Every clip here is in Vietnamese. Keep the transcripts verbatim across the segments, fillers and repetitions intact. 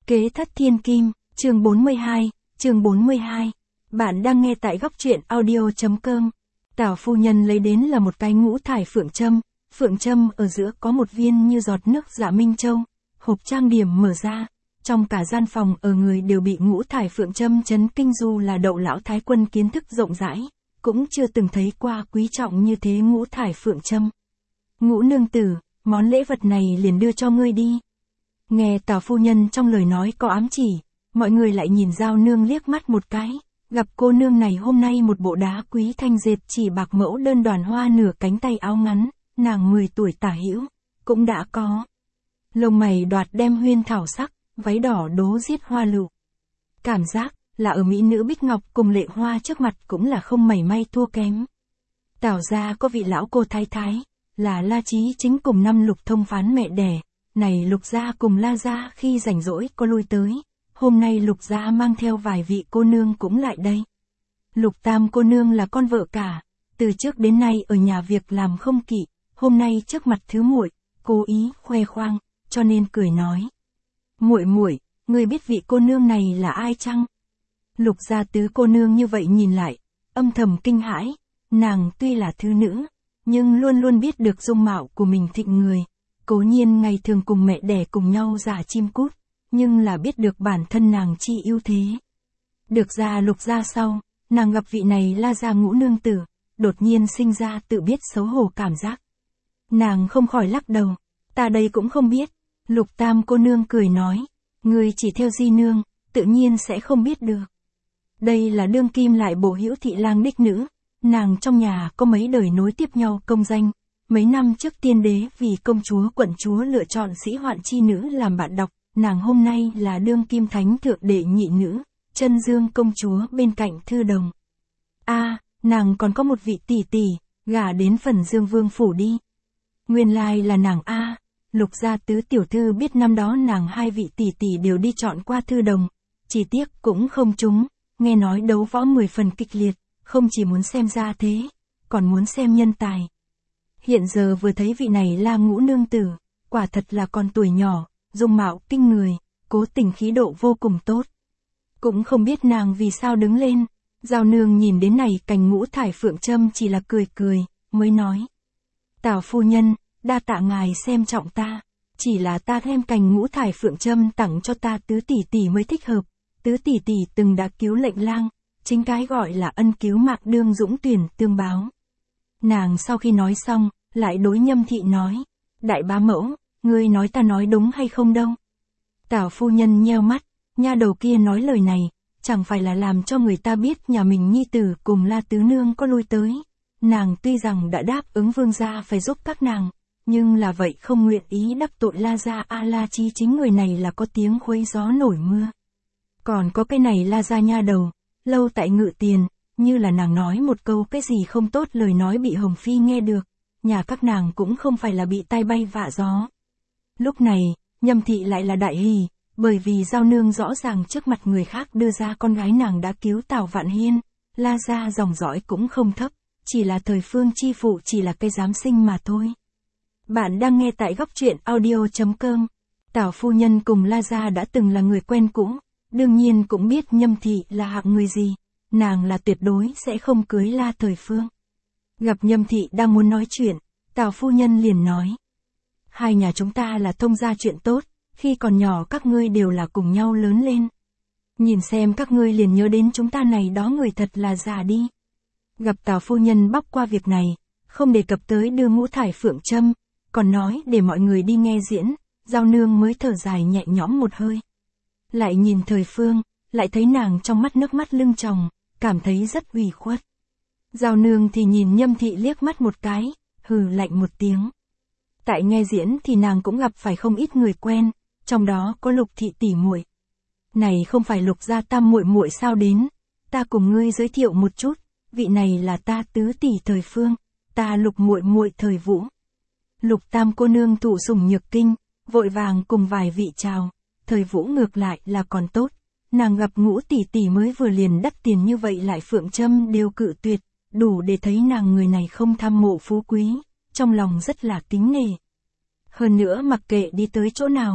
Kế thất thiên kim, chương bốn mươi hai, chương bốn mươi hai. Bạn đang nghe tại góc truyện audio.com. Tào phu nhân lấy đến là một cái ngũ thải phượng châm, phượng châm ở giữa có một viên như giọt nước dạ minh châu, hộp trang điểm mở ra, trong cả gian phòng ở người đều bị ngũ thải phượng châm chấn kinh, dù là Đậu lão thái quân kiến thức rộng rãi, cũng chưa từng thấy qua quý trọng như thế ngũ thải phượng châm. Ngũ nương tử, món lễ vật này liền đưa cho ngươi đi. Nghe Tào phu nhân trong lời nói có ám chỉ, mọi người lại nhìn Giao nương liếc mắt một cái, gặp cô nương này hôm nay một bộ đá quý thanh dệt chỉ bạc mẫu đơn đoàn hoa nửa cánh tay áo ngắn, nàng mười tuổi tả hữu, cũng đã có. Lông mày đoạt đem huyên thảo sắc, váy đỏ đố giết hoa lựu. Cảm giác là ở mỹ nữ Bích Ngọc cùng Lệ Hoa trước mặt cũng là không mảy may thua kém. Tào gia có vị lão cô thái thái, là La Chí Chính cùng năm Lục Thông Phán mẹ đẻ. Này Lục gia cùng La gia khi rảnh rỗi có lui tới, hôm nay Lục gia mang theo vài vị cô nương cũng lại đây. Lục tam cô nương là con vợ cả, từ trước đến nay ở nhà việc làm không kỵ, hôm nay trước mặt thứ muội, cố ý khoe khoang, cho nên cười nói: "Muội muội, ngươi biết vị cô nương này là ai chăng?" Lục gia tứ cô nương như vậy nhìn lại, âm thầm kinh hãi, nàng tuy là thứ nữ, nhưng luôn luôn biết được dung mạo của mình thịnh người. Cố nhiên ngày thường cùng mẹ đẻ cùng nhau giả chim cút, nhưng là biết được bản thân nàng chi ưu thế. Được ra Lục gia sau, nàng gặp vị này La gia ngũ nương tử, đột nhiên sinh ra tự biết xấu hổ cảm giác. Nàng không khỏi lắc đầu, ta đây cũng không biết. Lục tam cô nương cười nói, người chỉ theo di nương, tự nhiên sẽ không biết được. Đây là đương kim lại bổ hữu thị lang đích nữ, nàng trong nhà có mấy đời nối tiếp nhau công danh. Mấy năm trước tiên đế vì công chúa quận chúa lựa chọn sĩ hoạn chi nữ làm bạn đọc, nàng hôm nay là đương kim thánh thượng đệ nhị nữ, chân dương công chúa bên cạnh Thư Đồng. A, à, nàng còn có một vị tỷ tỷ, gả đến phần Dương Vương phủ đi. Nguyên lai là nàng A, à, Lục gia tứ tiểu thư biết năm đó nàng hai vị tỷ tỷ đều đi chọn qua Thư Đồng, chỉ tiếc cũng không trúng, nghe nói đấu võ mười phần kịch liệt, không chỉ muốn xem ra thế, còn muốn xem nhân tài. Hiện giờ vừa thấy vị này La ngũ nương tử, quả thật là còn tuổi nhỏ, dung mạo kinh người, cố tình khí độ vô cùng tốt. Cũng không biết nàng vì sao đứng lên, Giao nương nhìn đến này cành ngũ thải phượng châm chỉ là cười cười, mới nói: "Tào phu nhân, đa tạ ngài xem trọng ta, chỉ là ta thêm cành ngũ thải phượng châm tặng cho ta tứ tỷ tỷ mới thích hợp, tứ tỷ tỷ từng đã cứu lệnh lang, chính cái gọi là ân cứu mạng đương dũng tuyển tương báo." Nàng sau khi nói xong, lại đối Nhâm thị nói: "Đại bá mẫu, ngươi nói ta nói đúng hay không đâu?" Tào phu nhân nheo mắt, nha đầu kia nói lời này, chẳng phải là làm cho người ta biết nhà mình nhi tử cùng La tứ nương có lui tới. Nàng tuy rằng đã đáp ứng vương gia phải giúp các nàng, nhưng là vậy không nguyện ý đắc tội La gia. A La Chí Chính người này là có tiếng khuấy gió nổi mưa. Còn có cái này La gia nha đầu, lâu tại ngự tiền, như là nàng nói một câu cái gì không tốt lời nói bị Hồng Phi nghe được, nhà các nàng cũng không phải là bị tai bay vạ gió. Lúc này, Nhâm thị lại là đại hỉ, bởi vì Giao nương rõ ràng trước mặt người khác đưa ra con gái nàng đã cứu Tào Vạn Hiên, La gia dòng dõi cũng không thấp, chỉ là thời phương chi phụ chỉ là cây giám sinh mà thôi. Bạn đang nghe tại góc truyện audio.com. Tào phu nhân cùng La gia đã từng là người quen cũ, đương nhiên cũng biết Nhâm thị là hạng người gì, nàng là tuyệt đối sẽ không cưới La Thời Phương. Gặp Nhâm thị đang muốn nói chuyện, Tào phu nhân liền nói: "Hai nhà chúng ta là thông gia chuyện tốt, khi còn nhỏ các ngươi đều là cùng nhau lớn lên. Nhìn xem các ngươi liền nhớ đến chúng ta này đó người thật là già đi." Gặp Tào phu nhân bóc qua việc này, không đề cập tới đưa ngũ thải phượng châm, còn nói để mọi người đi nghe diễn, Giao nương mới thở dài nhẹ nhõm một hơi. Lại nhìn Thời Phương, lại thấy nàng trong mắt nước mắt lưng tròng, cảm thấy rất ủy khuất. Giao nương thì nhìn Nhâm thị liếc mắt một cái, hừ lạnh một tiếng. Tại nghe diễn thì nàng cũng gặp phải không ít người quen, trong đó có Lục thị tỷ muội. "Này không phải Lục gia tam muội muội sao đến, ta cùng ngươi giới thiệu một chút, vị này là ta tứ tỷ Thời Phương, ta Lục muội muội Thời Vũ." Lục tam cô nương thụ sủng nhược kinh, vội vàng cùng vài vị chào, Thời Vũ ngược lại là còn tốt, nàng gặp ngũ tỷ tỷ mới vừa liền đắt tiền như vậy lại phượng châm đều cự tuyệt, đủ để thấy nàng người này không tham mộ phú quý, trong lòng rất là kính nể. Hơn nữa mặc kệ đi tới chỗ nào,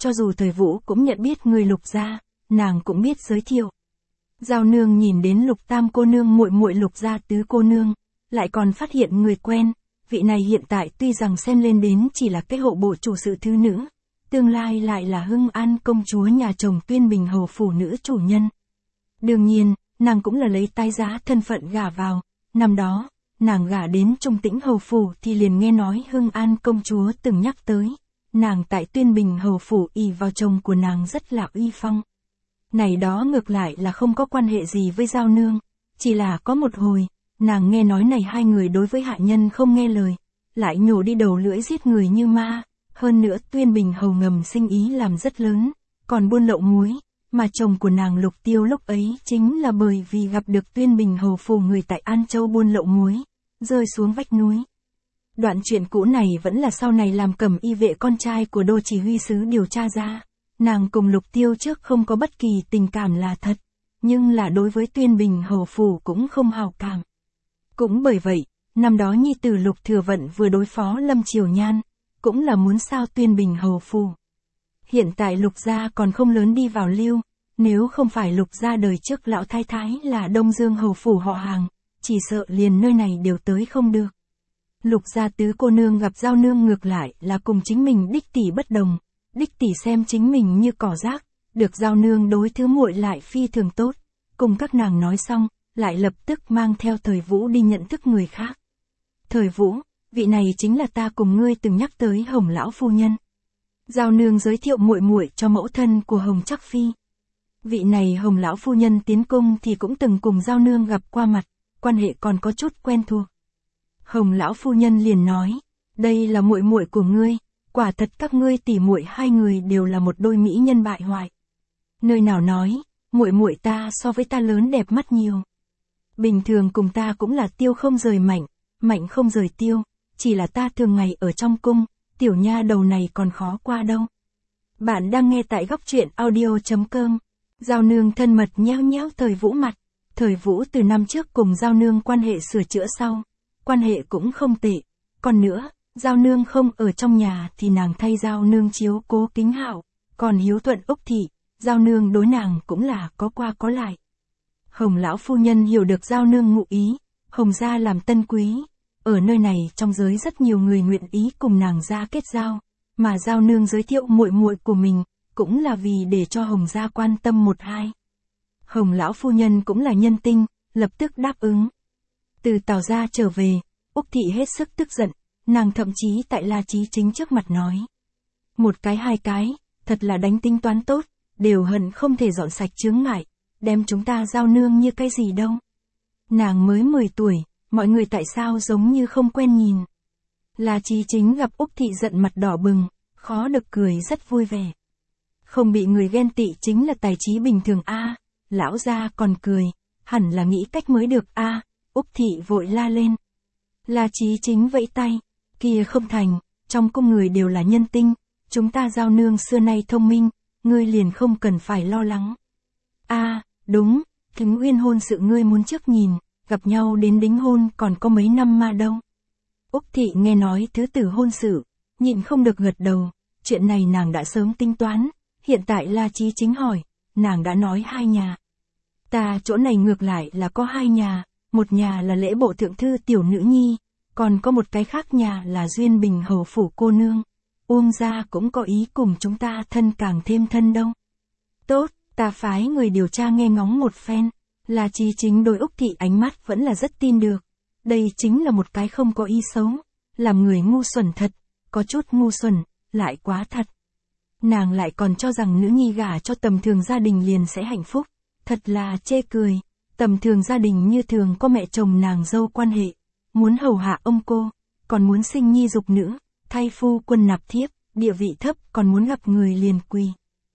cho dù Thời Vũ cũng nhận biết người Lục gia, nàng cũng biết giới thiệu. Giao Nương nhìn đến Lục Tam cô nương muội muội Lục gia tứ cô nương, lại còn phát hiện người quen, vị này hiện tại tuy rằng xem lên đến chỉ là cái hộ bộ chủ sự thứ nữ, tương lai lại là Hưng An công chúa nhà chồng Tuyên Bình hầu phủ nữ chủ nhân. Đương nhiên, nàng cũng là lấy tái giá thân phận gả vào, năm đó, nàng gả đến Trung Tĩnh hầu phủ thì liền nghe nói Hưng An công chúa từng nhắc tới, nàng tại Tuyên Bình hầu phủ ỷ vào chồng của nàng rất là uy phong. Này đó ngược lại là không có quan hệ gì với Giao Nương, chỉ là có một hồi, nàng nghe nói này hai người đối với hạ nhân không nghe lời, lại nhổ đi đầu lưỡi giết người như ma, hơn nữa Tuyên Bình hầu ngầm sinh ý làm rất lớn, còn buôn lậu muối, mà chồng của nàng Lục Tiêu lúc ấy chính là bởi vì gặp được Tuyên Bình hầu phủ người tại An Châu buôn lậu muối, rơi xuống vách núi. Đoạn chuyện cũ này vẫn là sau này làm Cẩm Y vệ con trai của đô chỉ huy sứ điều tra ra, nàng cùng Lục Tiêu trước không có bất kỳ tình cảm là thật, nhưng là đối với Tuyên Bình hầu phủ cũng không hảo cảm. Cũng bởi vậy, năm đó nhi tử Lục Thừa Vận vừa đối phó Lâm Triều Nhan, cũng là muốn sao Tuyên Bình hầu phủ. Hiện tại Lục gia còn không lớn đi vào lưu, nếu không phải Lục gia đời trước lão thái thái là Đông Dương hầu phủ họ hàng, chỉ sợ liền nơi này đều tới không được. Lục gia tứ cô nương gặp Giao Nương ngược lại là cùng chính mình đích tỷ bất đồng, đích tỷ xem chính mình như cỏ rác, được Giao Nương đối thứ muội lại phi thường tốt, cùng các nàng nói xong, lại lập tức mang theo Thời Vũ đi nhận thức người khác. Thời Vũ, vị này chính là ta cùng ngươi từng nhắc tới Hồng lão phu nhân. Giao Nương giới thiệu muội muội cho mẫu thân của Hồng Trắc Phi. Vị này Hồng lão phu nhân tiến cung thì cũng từng cùng Giao Nương gặp qua mặt, quan hệ còn có chút quen thuộc. Hồng lão phu nhân liền nói, đây là muội muội của ngươi, quả thật các ngươi tỷ muội hai người đều là một đôi mỹ nhân bại hoại. Nơi nào nói, muội muội ta so với ta lớn đẹp mắt nhiều. Bình thường cùng ta cũng là tiêu không rời mạnh, mạnh không rời tiêu, chỉ là ta thường ngày ở trong cung, tiểu nha đầu này còn khó qua đâu. Bạn đang nghe tại góc truyện audio chấm com. Giao Nương thân mật nhéo nhéo Thời Vũ mặt. Thời Vũ từ năm trước cùng Giao Nương quan hệ sửa chữa sau, quan hệ cũng không tệ. Còn nữa, Giao Nương không ở trong nhà thì nàng thay Giao Nương chiếu cố Kính Hạo, còn hiếu thuận Úc thị, Giao Nương đối nàng cũng là có qua có lại. Hồng lão phu nhân hiểu được Giao Nương ngụ ý, Hồng gia làm tân quý, ở nơi này trong giới rất nhiều người nguyện ý cùng nàng gia kết giao, mà Giao Nương giới thiệu muội muội của mình, cũng là vì để cho Hồng gia quan tâm một hai. Hồng lão phu nhân cũng là nhân tinh, lập tức đáp ứng. Từ Tào gia trở về, Úc thị hết sức tức giận, nàng thậm chí tại La Chí Chính trước mặt nói. Một cái hai cái, thật là đánh tính toán tốt, đều hận không thể dọn sạch chướng ngại, đem chúng ta Giao Nương như cái gì đâu. Nàng mới mười tuổi, mọi người tại sao giống như không quen nhìn. La Chí Chính gặp Úc thị giận mặt đỏ bừng, khó được cười rất vui vẻ. Không bị người ghen tị chính là tài trí bình thường a. Lão gia còn cười, hẳn là nghĩ cách mới được a. Úc thị vội la lên. La Chí Chính vẫy tay, kia không thành, trong cung người đều là nhân tinh, chúng ta Giao Nương xưa nay thông minh, ngươi liền không cần phải lo lắng. A, đúng, Thính Uyên hôn sự ngươi muốn trước nhìn, gặp nhau đến đính hôn còn có mấy năm mà đâu. Úc thị nghe nói thứ tử hôn sự, nhịn không được gật đầu, chuyện này nàng đã sớm tính toán, hiện tại La Chí Chính hỏi, nàng đã nói hai nhà. Ta chỗ này ngược lại là có hai nhà, một nhà là lễ bộ thượng thư tiểu nữ nhi, còn có một cái khác nhà là Duyên Bình hầu phủ cô nương. Uông gia cũng có ý cùng chúng ta thân càng thêm thân đâu. Tốt, ta phái người điều tra nghe ngóng một phen. La Chí Chính đối Úc thị ánh mắt vẫn là rất tin được. Đây chính là một cái không có ý xấu, làm người ngu xuẩn thật, có chút ngu xuẩn, lại quá thật. Nàng lại còn cho rằng nữ nhi gả cho tầm thường gia đình liền sẽ hạnh phúc, thật là chê cười. Tầm thường gia đình như thường có mẹ chồng nàng dâu quan hệ, muốn hầu hạ ông cô, còn muốn sinh nhi dục nữ, thay phu quân nạp thiếp, địa vị thấp còn muốn gặp người liền quỳ.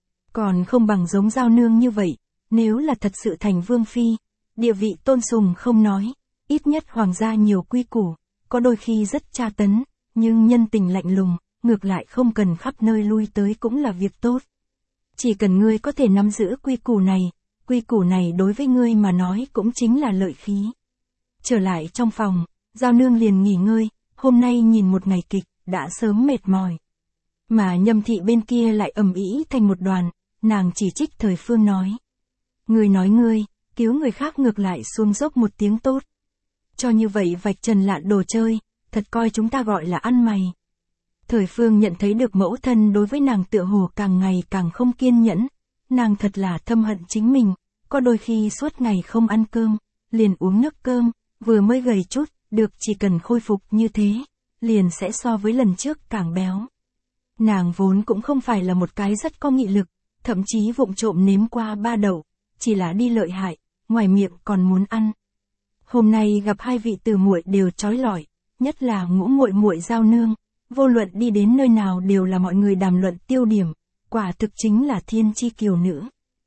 Còn không bằng giống Giao Nương như vậy, nếu là thật sự thành vương phi, địa vị tôn sùng không nói, ít nhất hoàng gia nhiều quy củ, có đôi khi rất tra tấn, nhưng nhân tình lạnh lùng, ngược lại không cần khắp nơi lui tới cũng là việc tốt. Chỉ cần ngươi có thể nắm giữ quy củ này, quy củ này đối với ngươi mà nói cũng chính là lợi khí. Trở lại trong phòng, Giao Nương liền nghỉ ngơi, hôm nay nhìn một ngày kịch, đã sớm mệt mỏi. Mà Nhâm Thị bên kia lại ầm ĩ thành một đoàn, nàng chỉ trích Thời Phương nói. Ngươi nói ngươi, cứu người khác ngược lại xuống dốc một tiếng tốt. Cho như vậy vạch trần lạn đồ chơi, thật coi chúng ta gọi là ăn mày. Thời Phương nhận thấy được mẫu thân đối với nàng tựa hồ càng ngày càng không kiên nhẫn, nàng thật là thâm hận chính mình, có đôi khi suốt ngày không ăn cơm, liền uống nước cơm, vừa mới gầy chút, được chỉ cần khôi phục như thế, liền sẽ so với lần trước càng béo. Nàng vốn cũng không phải là một cái rất có nghị lực, thậm chí vụng trộm nếm qua ba đậu, chỉ là đi lợi hại, ngoài miệng còn muốn ăn. Hôm nay gặp hai vị từ muội đều trói lọi, nhất là Ngũ muội muội Giao Nương, vô luận đi đến nơi nào đều là mọi người đàm luận tiêu điểm, quả thực chính là thiên chi kiều nữ.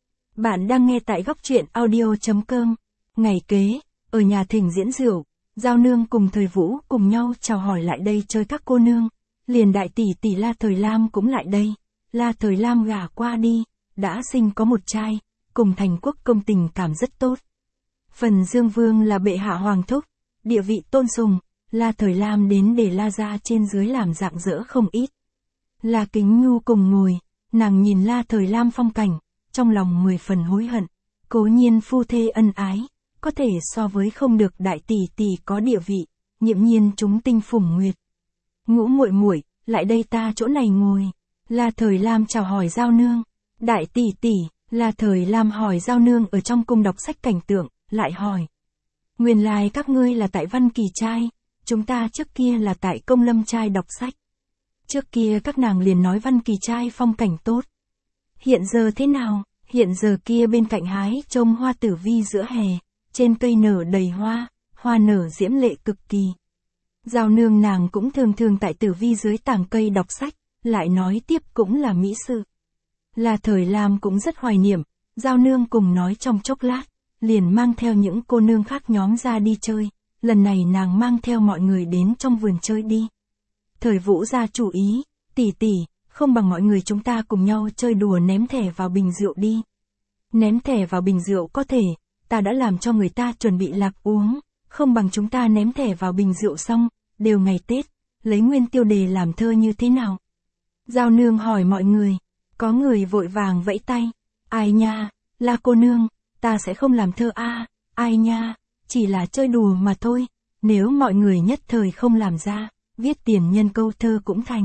Bạn đang nghe tại góc truyện audio.com. Ngày kế, ở nhà thỉnh diễn rượu, Giao Nương cùng Thời Vũ cùng nhau chào hỏi lại đây chơi các cô nương, liền đại tỷ tỷ La Thời Lam cũng lại đây. La Thời Lam gả qua đi, đã sinh có một trai, cùng Thành Quốc công tình cảm rất tốt. Phần Dương Vương là bệ hạ hoàng thúc, địa vị tôn sùng, La Thời Lam đến để La gia trên dưới làm rạng rỡ không ít. La Kính Nhu cùng ngồi, nàng nhìn La Thời Lam phong cảnh, trong lòng mười phần hối hận, cố nhiên phu thê ân ái, có thể so với không được đại tỷ tỷ có địa vị, nhiệm nhiên chúng tinh phủng nguyệt. Ngũ muội muội, lại đây ta chỗ này ngồi. La Thời Lam chào hỏi Giao Nương. Đại tỷ tỷ, La Thời Lam hỏi Giao Nương ở trong cung đọc sách cảnh tượng, lại hỏi. Nguyên lai các ngươi là tại Văn Kỳ trai, chúng ta trước kia là tại Công Lâm trai đọc sách. Trước kia các nàng liền nói Văn Kỳ trai phong cảnh tốt. Hiện giờ thế nào? Hiện giờ kia bên cạnh hái trông hoa tử vi giữa hè, trên cây nở đầy hoa, hoa nở diễm lệ cực kỳ. Giao Nương nàng cũng thường thường tại tử vi dưới tàng cây đọc sách, lại nói tiếp cũng là mỹ sự. La Thời Lam cũng rất hoài niệm, Giao Nương cùng nói trong chốc lát, liền mang theo những cô nương khác nhóm ra đi chơi, lần này nàng mang theo mọi người đến trong vườn chơi đi. Thời Vũ ra chủ ý, tỷ tỷ, không bằng mọi người chúng ta cùng nhau chơi đùa ném thẻ vào bình rượu đi. Ném thẻ vào bình rượu có thể, ta đã làm cho người ta chuẩn bị lạc uống, không bằng chúng ta ném thẻ vào bình rượu xong, đều ngày Tết, lấy nguyên tiêu đề làm thơ như thế nào? Giao Nương hỏi mọi người, có người vội vàng vẫy tay, ai nha, La cô nương, ta sẽ không làm thơ a, ai nha, chỉ là chơi đùa mà thôi, nếu mọi người nhất thời không làm ra, viết tiền nhân câu thơ cũng thành.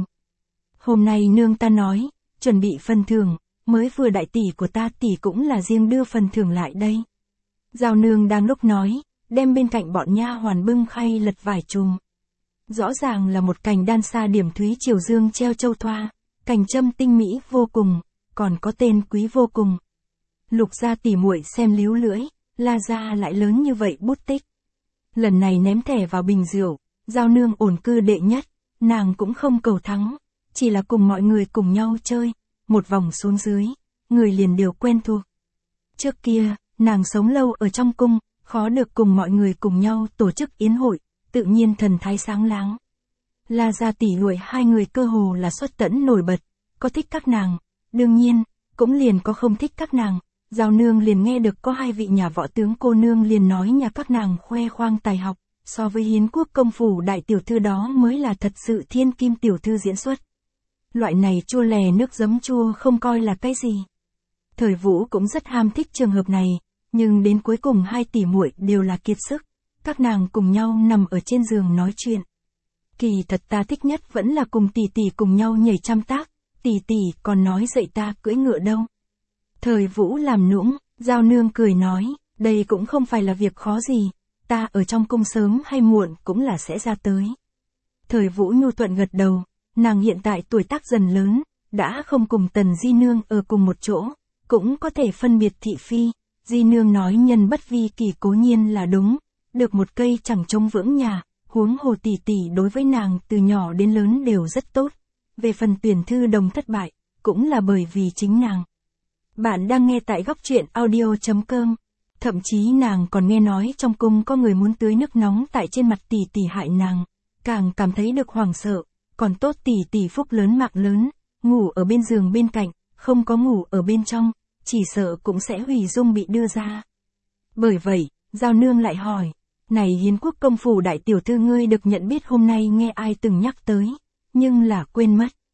Hôm nay nương ta nói, chuẩn bị phần thưởng, mới vừa đại tỷ của ta tỷ cũng là riêng đưa phần thưởng lại đây. Giao Nương đang lúc nói, đem bên cạnh bọn nha hoàn bưng khay lật vải chùm. Rõ ràng là một cành đan sa điểm thúy triều dương treo châu thoa, cành châm tinh mỹ vô cùng, còn có tên quý vô cùng. Lục gia tỉ muội xem líu lưỡi, La gia lại lớn như vậy bút tích. Lần này ném thẻ vào bình rượu, Giao Nương ổn cư đệ nhất, nàng cũng không cầu thắng, chỉ là cùng mọi người cùng nhau chơi, một vòng xuống dưới, người liền đều quen thuộc. Trước kia, nàng sống lâu ở trong cung, khó được cùng mọi người cùng nhau tổ chức yến hội, tự nhiên thần thái sáng láng. La gia tỷ muội hai người cơ hồ là xuất tẫn nổi bật, có thích các nàng, đương nhiên, cũng liền có không thích các nàng. Giao Nương liền nghe được có hai vị nhà võ tướng cô nương liền nói nhà các nàng khoe khoang tài học, so với Hiến Quốc công phủ đại tiểu thư đó mới là thật sự thiên kim tiểu thư diễn xuất. Loại này chua lè nước giấm chua không coi là cái gì. Thời Vũ cũng rất ham thích trường hợp này, nhưng đến cuối cùng hai tỷ muội đều là kiệt sức, các nàng cùng nhau nằm ở trên giường nói chuyện. Kỳ thật ta thích nhất vẫn là cùng tỷ tỷ cùng nhau nhảy trăm tác, tỷ tỷ còn nói dạy ta cưỡi ngựa đâu. Thời Vũ làm nũng, Giao Nương cười nói, đây cũng không phải là việc khó gì, ta ở trong cung sớm hay muộn cũng là sẽ ra tới. Thời Vũ nhu thuận gật đầu, nàng hiện tại tuổi tác dần lớn, đã không cùng Tần Di Nương ở cùng một chỗ, cũng có thể phân biệt thị phi. Di Nương nói nhân bất vi kỳ cố nhiên là đúng, được một cây chẳng trông vững nhà, huống hồ tỷ tỷ đối với nàng từ nhỏ đến lớn đều rất tốt. Về phần tuyển thư đồng thất bại, cũng là bởi vì chính nàng. Bạn đang nghe tại góc truyện audio.com. Thậm chí nàng còn nghe nói trong cung có người muốn tưới nước nóng tại trên mặt tỷ tỷ hại nàng, càng cảm thấy được hoảng sợ, còn tốt tỷ tỷ phúc lớn mạng lớn, ngủ ở bên giường bên cạnh, không có ngủ ở bên trong, chỉ sợ cũng sẽ hủy dung bị đưa ra. Bởi vậy, Giao Nương lại hỏi, này Hiến Quốc công phủ đại tiểu thư ngươi được nhận biết hôm nay nghe ai từng nhắc tới, nhưng là quên mất.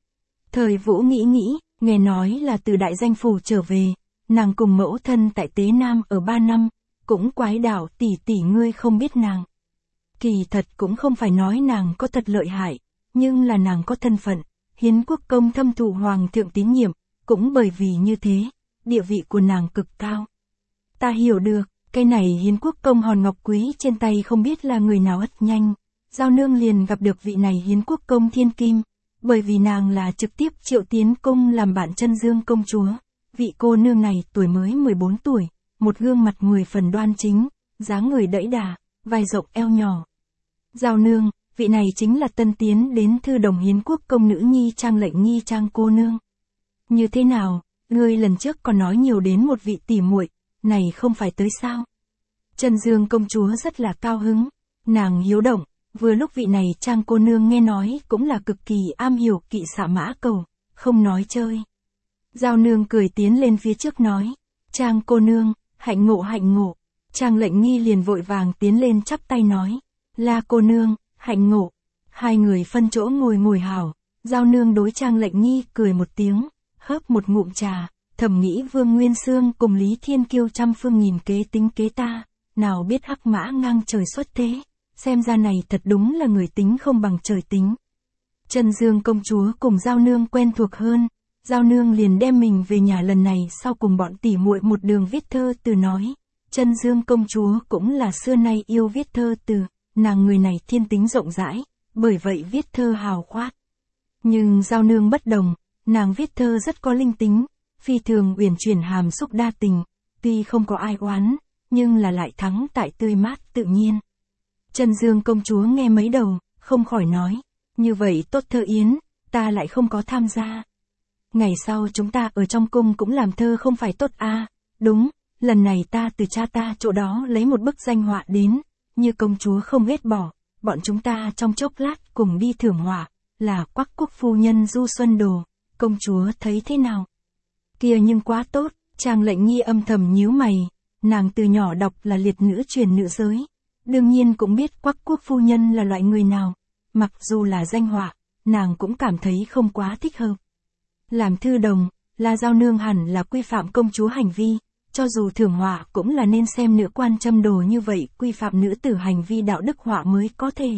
Thời Vũ nghĩ nghĩ, nghe nói là từ đại danh phủ trở về, nàng cùng mẫu thân tại Tế Nam ở ba năm, cũng quái đảo tỷ tỷ ngươi không biết nàng. Kỳ thật cũng không phải nói nàng có thật lợi hại, nhưng là nàng có thân phận, Hiến Quốc Công thâm thụ hoàng thượng tín nhiệm, cũng bởi vì như thế, địa vị của nàng cực cao. Ta hiểu được, cái này Hiến Quốc Công hòn ngọc quý trên tay không biết là người nào ất nhanh, Giao Nương liền gặp được vị này Hiến Quốc Công thiên kim, bởi vì nàng là trực tiếp triệu tiến cung làm bạn Chân Dương công chúa. Vị cô nương này tuổi mới mười bốn tuổi, một gương mặt mười phần đoan chính, dáng người đẫy đà, vai rộng eo nhỏ. Giao Nương, vị này chính là tân tiến đến thư đồng Hiến Quốc Công nữ nhi Trang Lệnh Nhi Trang cô nương. Như thế nào, ngươi lần trước còn nói nhiều đến một vị tỷ muội, này không phải tới sao? Chân Dương công chúa rất là cao hứng, nàng hiếu động, vừa lúc vị này Trang cô nương nghe nói cũng là cực kỳ am hiểu kỵ xạ mã cầu, không nói chơi. Giao Nương cười tiến lên phía trước nói, Trang cô nương, hạnh ngộ hạnh ngộ. Trang Lệnh Nghi liền vội vàng tiến lên chắp tay nói, La cô nương, hạnh ngộ. Hai người phân chỗ ngồi ngồi hảo, Giao Nương đối Trang Lệnh Nghi cười một tiếng, hớp một ngụm trà, thầm nghĩ Vương Nguyên Xương cùng Lý Thiên Kiêu trăm phương nghìn kế tính kế ta, nào biết hắc mã ngang trời xuất thế, xem ra này thật đúng là người tính không bằng trời tính. Chân Dương công chúa cùng Giao Nương quen thuộc hơn, Giao Nương liền đem mình về nhà lần này sau cùng bọn tỉ muội một đường viết thơ từ nói, Chân Dương công chúa cũng là xưa nay yêu viết thơ từ, nàng người này thiên tính rộng rãi, bởi vậy viết thơ hào khoát. Nhưng Giao Nương bất đồng, nàng viết thơ rất có linh tính, phi thường uyển chuyển hàm xúc đa tình, tuy không có ai oán, nhưng là lại thắng tại tươi mát tự nhiên. Chân Dương công chúa nghe mấy đầu, không khỏi nói, như vậy tốt thơ yến, ta lại không có tham gia. Ngày sau chúng ta ở trong cung cũng làm thơ không phải tốt à, đúng, lần này ta từ cha ta chỗ đó lấy một bức danh họa đến, như công chúa không ghét bỏ, bọn chúng ta trong chốc lát cùng đi thưởng họa, là Quắc Quốc phu nhân Du Xuân Đồ, công chúa thấy thế nào? Kia nhưng quá tốt, Trang Lệnh Nhi âm thầm nhíu mày, nàng từ nhỏ đọc là liệt nữ truyền nữ giới, đương nhiên cũng biết Quắc Quốc phu nhân là loại người nào, mặc dù là danh họa, nàng cũng cảm thấy không quá thích hợp. Làm thư đồng, là Giao Nương hẳn là quy phạm công chúa hành vi, cho dù thưởng họa cũng là nên xem nữ quan châm đồ như vậy quy phạm nữ tử hành vi đạo đức họa mới có thể.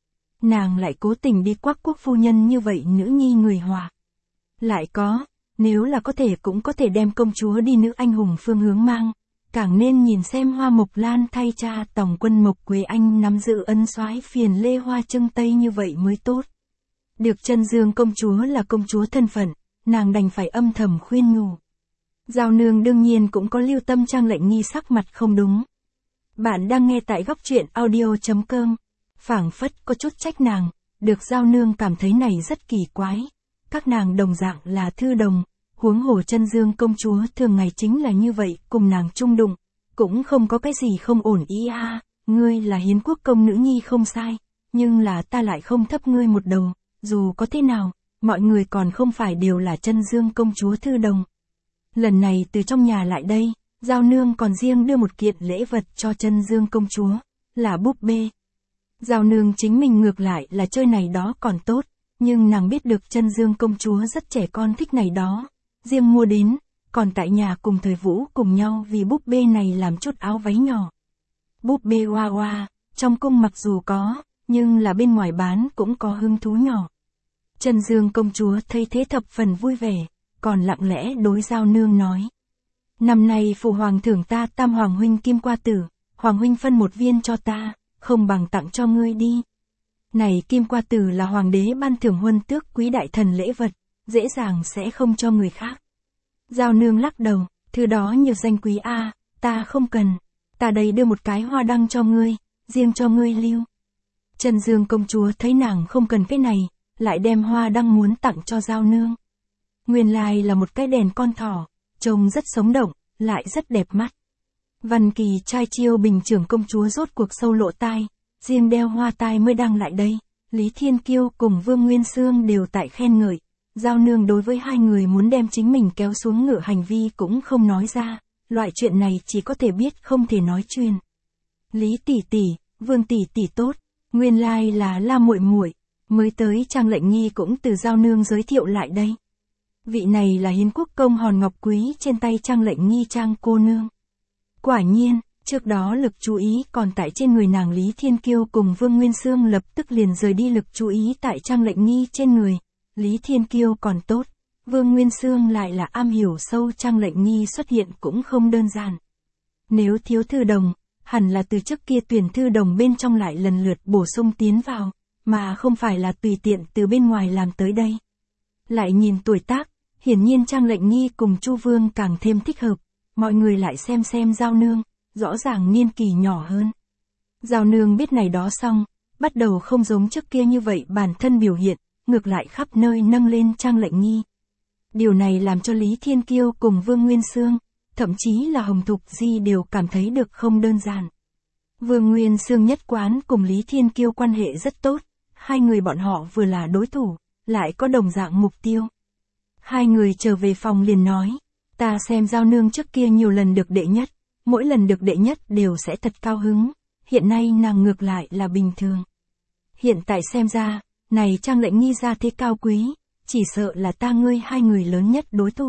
Nàng lại cố tình đi Quắc Quốc phu nhân như vậy nữ nhi người họa. Lại có, nếu là có thể cũng có thể đem công chúa đi nữ anh hùng phương hướng mang, càng nên nhìn xem Hoa Mộc Lan thay cha tổng quân Mộc Quế Anh nắm giữ ân soái phiền Lê Hoa Trưng Tây như vậy mới tốt. Được Chân Dương công chúa là công chúa thân phận, nàng đành phải âm thầm khuyên nhủ. Giao Nương đương nhiên cũng có lưu tâm Trang Lệnh Nghi sắc mặt không đúng. Bạn đang nghe tại góc truyện audio chấm com, phảng phất có chút trách nàng, được Giao Nương cảm thấy này rất kỳ quái. Các nàng đồng dạng là thư đồng, huống hồ Chân Dương công chúa thường ngày chính là như vậy, cùng nàng chung đụng, cũng không có cái gì không ổn ý a, à, ngươi là Hiến Quốc công nữ nhi không sai, nhưng là ta lại không thấp ngươi một đầu, dù có thế nào, mọi người còn không phải đều là Chân Dương công chúa thư đồng. Lần này từ trong nhà lại đây, Giao Nương còn riêng đưa một kiện lễ vật cho Chân Dương công chúa, là búp bê. Giao Nương chính mình ngược lại là chơi này đó còn tốt, nhưng nàng biết được Chân Dương công chúa rất trẻ con thích này đó, riêng mua đến, còn tại nhà cùng Thời Vũ cùng nhau vì búp bê này làm chút áo váy nhỏ. Búp bê hoa hoa, trong cung mặc dù có, nhưng là bên ngoài bán cũng có hứng thú nhỏ. Chân Dương công chúa thấy thế thập phần vui vẻ, còn lặng lẽ đối Giao Nương nói. Năm nay phụ hoàng thưởng ta tam hoàng huynh kim qua tử, hoàng huynh phân một viên cho ta, không bằng tặng cho ngươi đi. Này kim qua tử là hoàng đế ban thưởng huân tước quý đại thần lễ vật, dễ dàng sẽ không cho người khác. Giao Nương lắc đầu, thứ đó nhiều danh quý a, à, ta không cần, ta đây đưa một cái hoa đăng cho ngươi, riêng cho ngươi lưu. Chân Dương công chúa thấy nàng không cần cái này, lại đem hoa đăng muốn tặng cho Giao Nương. Nguyên lai là một cái đèn con thỏ, trông rất sống động, lại rất đẹp mắt. Văn Kỳ trai chiêu bình trưởng công chúa rốt cuộc sâu lộ tai, riêng đeo hoa tai mới đăng lại đây. Lý Thiên Kiêu cùng Vương Nguyên Xương đều tại khen ngợi. Giao Nương đối với hai người muốn đem chính mình kéo xuống ngựa hành vi cũng không nói ra, loại chuyện này chỉ có thể biết không thể nói truyền. Lý tỷ tỷ, Vương tỷ tỷ tốt, nguyên lai là La muội muội, mới tới Trang Lệnh Nghi cũng từ Giao Nương giới thiệu lại đây. Vị này là Hiến Quốc công hòn ngọc quý trên tay Trang Lệnh Nghi Trang cô nương. Quả nhiên, trước đó lực chú ý còn tại trên người nàng Lý Thiên Kiêu cùng Vương Nguyên Xương lập tức liền rời đi lực chú ý tại Trang Lệnh Nghi trên người. Lý Thiên Kiêu còn tốt, Vương Nguyên Xương lại là am hiểu sâu Trang Lệnh Nghi xuất hiện cũng không đơn giản. Nếu thiếu thư đồng, hẳn là từ trước kia tuyển thư đồng bên trong lại lần lượt bổ sung tiến vào, mà không phải là tùy tiện từ bên ngoài làm tới đây. Lại nhìn tuổi tác, hiển nhiên Trang Lệnh Nghi cùng Chu Vương càng thêm thích hợp, mọi người lại xem xem Giao Nương, rõ ràng niên kỳ nhỏ hơn. Giao Nương biết này đó xong, bắt đầu không giống trước kia như vậy bản thân biểu hiện, ngược lại khắp nơi nâng lên Trang Lệnh Nghi. Điều này làm cho Lý Thiên Kiêu cùng Vương Nguyên Xương, thậm chí là Hồng Thục Di đều cảm thấy được không đơn giản. Vương Nguyên Xương nhất quán cùng Lý Thiên Kiêu quan hệ rất tốt, hai người bọn họ vừa là đối thủ, lại có đồng dạng mục tiêu. Hai người trở về phòng liền nói, ta xem Giao Nương trước kia nhiều lần được đệ nhất, mỗi lần được đệ nhất đều sẽ thật cao hứng, hiện nay nàng ngược lại là bình thường. Hiện tại xem ra, này Trang Lệnh Nghi ra thế cao quý, chỉ sợ là ta ngươi hai người lớn nhất đối thủ.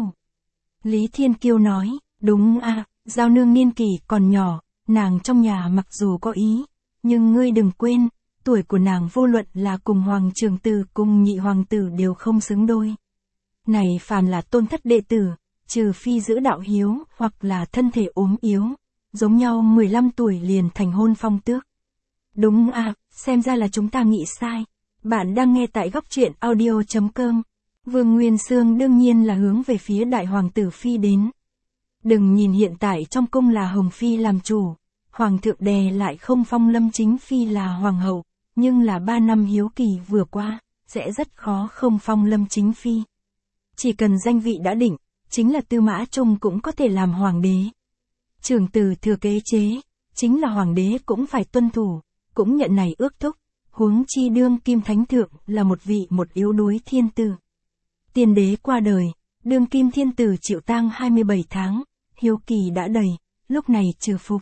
Lý Thiên Kiêu nói, đúng a, à, Giao Nương niên kỷ còn nhỏ, nàng trong nhà mặc dù có ý, nhưng ngươi đừng quên, tuổi của nàng vô luận là cùng Hoàng Trường Tử cùng nhị hoàng tử đều không xứng đôi. Này phàm là tôn thất đệ tử, trừ phi giữ đạo hiếu, hoặc là thân thể ốm yếu, giống nhau mười lăm tuổi liền thành hôn phong tước. Đúng à, xem ra là chúng ta nghĩ sai. Bạn đang nghe tại góc truyện audio chấm com. Vương Nguyên Xương đương nhiên là hướng về phía đại hoàng tử Phi đến. Đừng nhìn hiện tại trong cung là Hồng Phi làm chủ, Hoàng thượng đè lại không phong Lâm Chính Phi là hoàng hậu, nhưng là ba năm hiếu kỳ vừa qua, sẽ rất khó không phong Lâm Chính Phi. Chỉ cần danh vị đã định, chính là Tư Mã Trung cũng có thể làm hoàng đế. Trưởng tử thừa kế chế, chính là hoàng đế cũng phải tuân thủ, cũng nhận này ước thúc, huống chi đương kim thánh thượng là một vị một yếu đuối thiên tử. Tiên đế qua đời, đương kim thiên tử chịu tang hai mươi bảy tháng, hiếu kỳ đã đầy, lúc này trừ phục.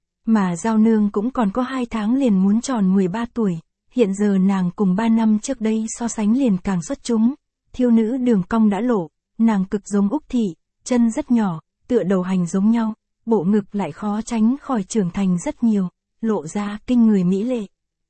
Mà Giao Nương cũng còn có hai tháng liền muốn tròn mười ba tuổi, hiện giờ nàng cùng ba năm trước đây so sánh liền càng xuất chúng. Thiêu nữ đường cong đã lộ, nàng cực giống Úc Thị, chân rất nhỏ, tựa đầu hành giống nhau, bộ ngực lại khó tránh khỏi trưởng thành rất nhiều, lộ ra kinh người mỹ lệ.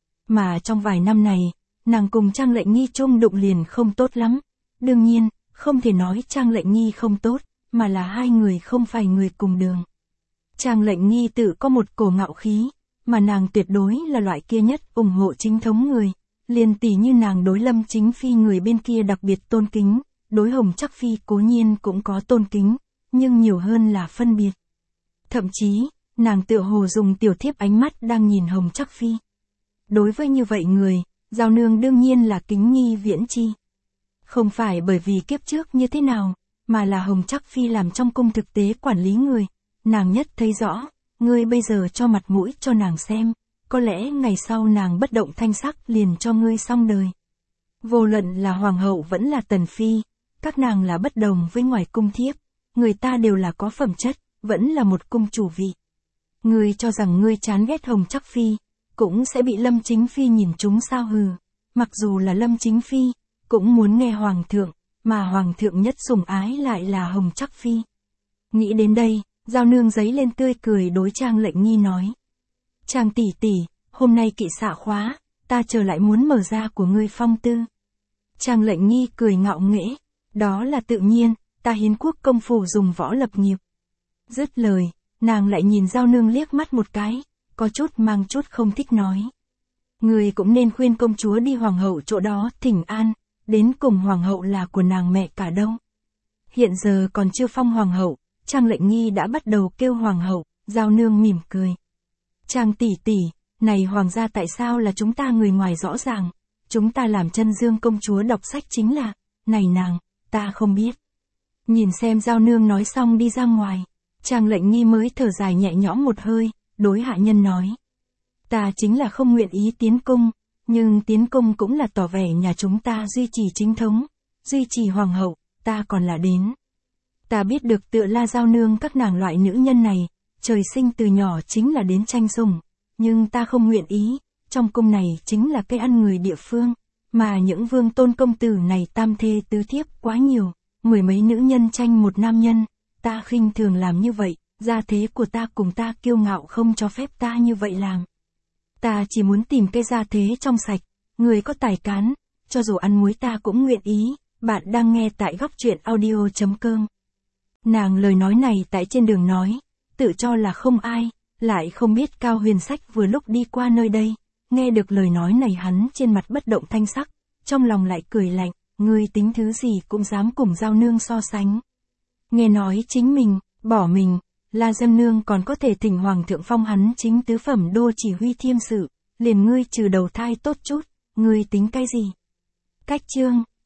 Mà trong vài năm này, nàng cùng Trang Lệnh Nghi chung đụng liền không tốt lắm. Đương nhiên, không thể nói Trang Lệnh Nghi không tốt, mà là hai người không phải người cùng đường. Trang Lệnh Nghi tự có một cổ ngạo khí, mà nàng tuyệt đối là loại kia nhất ủng hộ chính thống người. Liền tỉ như nàng đối Lâm Chính Phi người bên kia đặc biệt tôn kính, đối Hồng Trắc Phi cố nhiên cũng có tôn kính, nhưng nhiều hơn là phân biệt. Thậm chí, nàng tựa hồ dùng tiểu thiếp ánh mắt đang nhìn Hồng Trắc Phi. Đối với như vậy người, Giao Nương đương nhiên là kính nghi viễn chi. Không phải bởi vì kiếp trước như thế nào, mà là Hồng Trắc Phi làm trong cung thực tế quản lý người, nàng nhất thấy rõ, ngươi bây giờ cho mặt mũi cho nàng xem. Có lẽ ngày sau nàng bất động thanh sắc liền cho ngươi xong đời. Vô luận là hoàng hậu vẫn là tần phi, các nàng là bất đồng với ngoài cung thiếp, người ta đều là có phẩm chất, vẫn là một cung chủ vị. Ngươi cho rằng ngươi chán ghét Hồng Trắc Phi, cũng sẽ bị Lâm Chính Phi nhìn trúng sao hừ. Mặc dù là Lâm Chính Phi, cũng muốn nghe hoàng thượng, mà hoàng thượng nhất sủng ái lại là Hồng Trắc Phi. Nghĩ đến đây, Giao Nương giấy lên tươi cười đối Trang Lệnh Nghi nói. Trang tỷ tỷ, hôm nay kỵ xạ khóa, ta chờ lại muốn mở ra của ngươi phong tư. Trang Lệnh Nghi cười ngạo nghễ, đó là tự nhiên, ta Hiến Quốc công phủ dùng võ lập nghiệp. Dứt lời, nàng lại nhìn Giao Nương liếc mắt một cái, có chút mang chút không thích nói. Ngươi cũng nên khuyên công chúa đi hoàng hậu chỗ đó thỉnh an, đến cùng hoàng hậu là của nàng mẹ cả đâu. Hiện giờ còn chưa phong hoàng hậu, Trang Lệnh Nghi đã bắt đầu kêu hoàng hậu, Giao Nương mỉm cười. Trang tỷ tỷ, này hoàng gia tại sao là chúng ta người ngoài rõ ràng, chúng ta làm chân dương công chúa đọc sách chính là, này nàng, ta không biết. Nhìn xem Giao Nương nói xong đi ra ngoài, Trang Lệnh Nghi mới thở dài nhẹ nhõm một hơi, đối hạ nhân nói. Ta chính là không nguyện ý tiến cung, nhưng tiến cung cũng là tỏ vẻ nhà chúng ta duy trì chính thống, duy trì hoàng hậu, ta còn là đến. Ta biết được tựa La Giao Nương các nàng loại nữ nhân này, trời sinh từ nhỏ chính là đến tranh sủng, nhưng ta không nguyện ý, trong cung này chính là cái ăn người địa phương, mà những vương tôn công tử này tam thê tứ thiếp quá nhiều, mười mấy nữ nhân tranh một nam nhân, ta khinh thường làm như vậy, gia thế của ta cùng ta kiêu ngạo không cho phép ta như vậy làm. Ta chỉ muốn tìm cái gia thế trong sạch, người có tài cán, cho dù ăn muối ta cũng nguyện ý. Bạn đang nghe tại góc truyện audio chấm com. Nàng lời nói này tại trên đường nói, tự cho là không ai, lại không biết Cao Huyền Sách vừa lúc đi qua nơi đây, nghe được lời nói này hắn trên mặt bất động thanh sắc, trong lòng lại cười lạnh, ngươi tính thứ gì cũng dám cùng Giao Nương so sánh. Nghe nói chính mình, bỏ mình, La Dâm Nương còn có thể thỉnh Hoàng thượng phong hắn chính tứ phẩm đô chỉ huy thiêm sự, liền ngươi trừ đầu thai tốt chút, ngươi tính cái gì? Cách chương